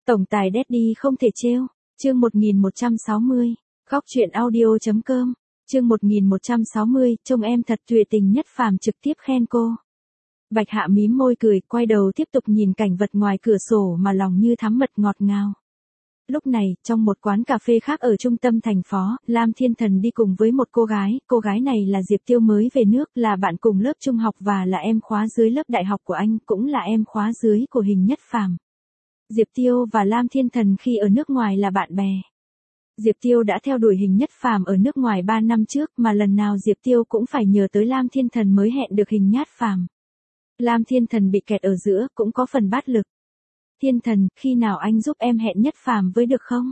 Tổng tài Daddy không thể trêu. Chương 1160. Góc truyện audio.com. Chương 1160, trông em thật tuyệt tình. Nhất Phàm trực tiếp khen cô. Bạch Hạ mím môi cười, quay đầu tiếp tục nhìn cảnh vật ngoài cửa sổ mà lòng như thắm mật ngọt ngào. Lúc này, trong một quán cà phê khác ở trung tâm thành phố, Lam Thiên Thần đi cùng với một cô gái này là Diệp Tiêu mới về nước, là bạn cùng lớp trung học và là em khóa dưới lớp đại học của anh, cũng là em khóa dưới của Hình Nhất Phàm. Diệp Tiêu và Lam Thiên Thần khi ở nước ngoài là bạn bè. Diệp Tiêu đã theo đuổi Hình Nhất Phàm ở nước ngoài 3 năm trước mà lần nào Diệp Tiêu cũng phải nhờ tới Lam Thiên Thần mới hẹn được Hình Nhất Phàm. Lam Thiên Thần bị kẹt ở giữa cũng có phần bát lực. Thiên Thần, khi nào anh giúp em hẹn Nhất Phàm với được không?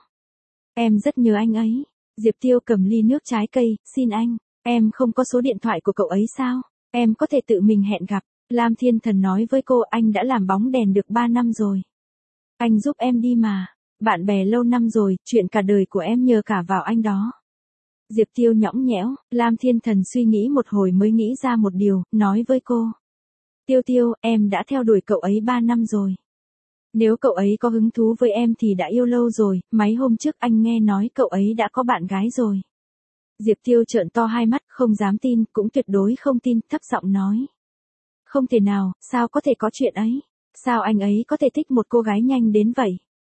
Em rất nhớ anh ấy. Diệp Tiêu cầm ly nước trái cây, xin anh, em không có số điện thoại của cậu ấy sao? Em có thể tự mình hẹn gặp. Lam Thiên Thần nói với cô, anh đã làm bóng đèn được 3 năm rồi. Anh giúp em đi mà. Bạn bè lâu năm rồi, chuyện cả đời của em nhờ cả vào anh đó. Diệp Tiêu nhõng nhẽo, Lam Thiên Thần suy nghĩ một hồi mới nghĩ ra một điều, nói với cô. Tiêu, em đã theo đuổi cậu ấy 3 năm rồi. Nếu cậu ấy có hứng thú với em thì đã yêu lâu rồi, mấy hôm trước anh nghe nói cậu ấy đã có bạn gái rồi. Diệp Tiêu trợn to hai mắt, không dám tin, cũng tuyệt đối không tin, thấp giọng nói. Không thể nào, sao có thể có chuyện ấy? Sao anh ấy có thể thích một cô gái nhanh đến vậy?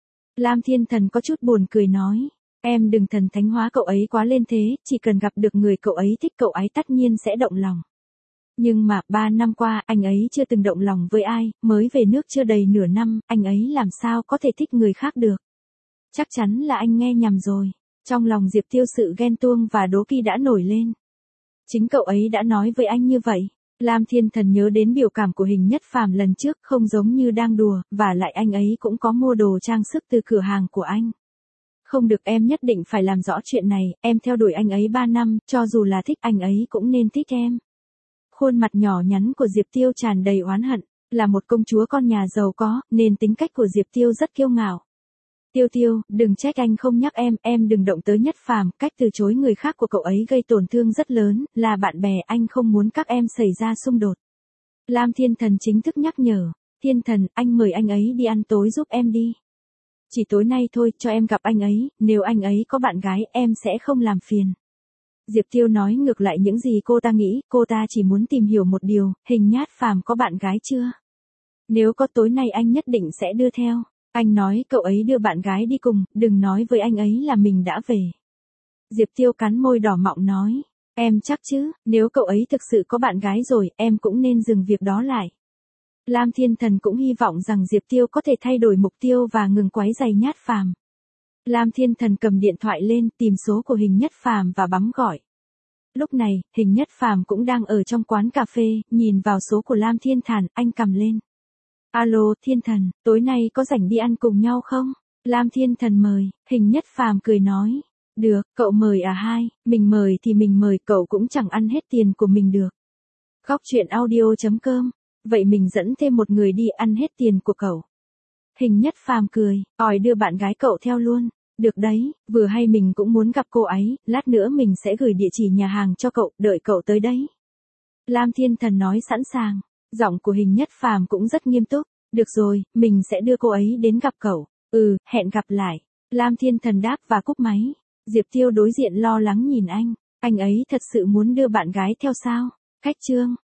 Lam Thiên Thần có chút buồn cười nói. Em đừng thần thánh hóa cậu ấy quá lên thế, chỉ cần gặp được người cậu ấy thích cậu ấy tất nhiên sẽ động lòng. Nhưng mà 3 năm qua anh ấy chưa từng động lòng với ai, mới về nước chưa đầy nửa năm, anh ấy làm sao có thể thích người khác được. Chắc chắn là anh nghe nhầm rồi. Trong lòng Diệp Tiêu sự ghen tuông và đố kỵ đã nổi lên. Chính cậu ấy đã nói với anh như vậy. Lam Thiên Thần nhớ đến biểu cảm của Hình Nhất Phàm lần trước, không giống như đang đùa, và lại anh ấy cũng có mua đồ trang sức từ cửa hàng của anh. Không được, em nhất định phải làm rõ chuyện này, em theo đuổi anh ấy 3 năm, cho dù là thích anh ấy cũng nên thích em. Khuôn mặt nhỏ nhắn của Diệp Tiêu tràn đầy oán hận, là một công chúa con nhà giàu có, nên tính cách của Diệp Tiêu rất kiêu ngạo. Tiêu, đừng trách anh không nhắc em đừng động tới Nhất Phàm, cách từ chối người khác của cậu ấy gây tổn thương rất lớn, là bạn bè anh không muốn các em xảy ra xung đột. Lam Thiên Thần chính thức nhắc nhở, Thiên Thần, anh mời anh ấy đi ăn tối giúp em đi. Chỉ tối nay thôi, cho em gặp anh ấy, nếu anh ấy có bạn gái em sẽ không làm phiền. Diệp Tiêu nói ngược lại những gì cô ta nghĩ, cô ta chỉ muốn tìm hiểu một điều, Hình Nhất Phàm có bạn gái chưa? Nếu có tối nay anh nhất định sẽ đưa theo. Anh nói cậu ấy đưa bạn gái đi cùng, đừng nói với anh ấy là mình đã về. Diệp Tiêu cắn môi đỏ mọng nói, em chắc chứ, nếu cậu ấy thực sự có bạn gái rồi, em cũng nên dừng việc đó lại. Lam Thiên Thần cũng hy vọng rằng Diệp Tiêu có thể thay đổi mục tiêu và ngừng quấy rầy Nhất Phàm. Lam Thiên Thần cầm điện thoại lên, tìm số của Hình Nhất Phàm và bấm gọi. Lúc này, Hình Nhất Phàm cũng đang ở trong quán cà phê, nhìn vào số của Lam Thiên Thần, anh cầm lên. Alo, Thiên Thần, tối nay có rảnh đi ăn cùng nhau không? Lam Thiên Thần mời, Hình Nhất Phàm cười nói. Được, cậu mời à hai, mình mời thì mình mời, cậu cũng chẳng ăn hết tiền của mình được. Góc truyện audio.com, vậy mình dẫn thêm một người đi ăn hết tiền của cậu. Hình Nhất Phàm cười, đưa bạn gái cậu theo luôn. Được đấy, vừa hay mình cũng muốn gặp cô ấy, lát nữa mình sẽ gửi địa chỉ nhà hàng cho cậu, đợi cậu tới đấy. Lam Thiên Thần nói sẵn sàng, giọng của Hình Nhất Phàm cũng rất nghiêm túc. Được rồi, mình sẽ đưa cô ấy đến gặp cậu. Hẹn gặp lại. Lam Thiên Thần đáp và cúp máy. Diệp Tiêu đối diện lo lắng nhìn anh ấy thật sự muốn đưa bạn gái theo sao? Khách trương,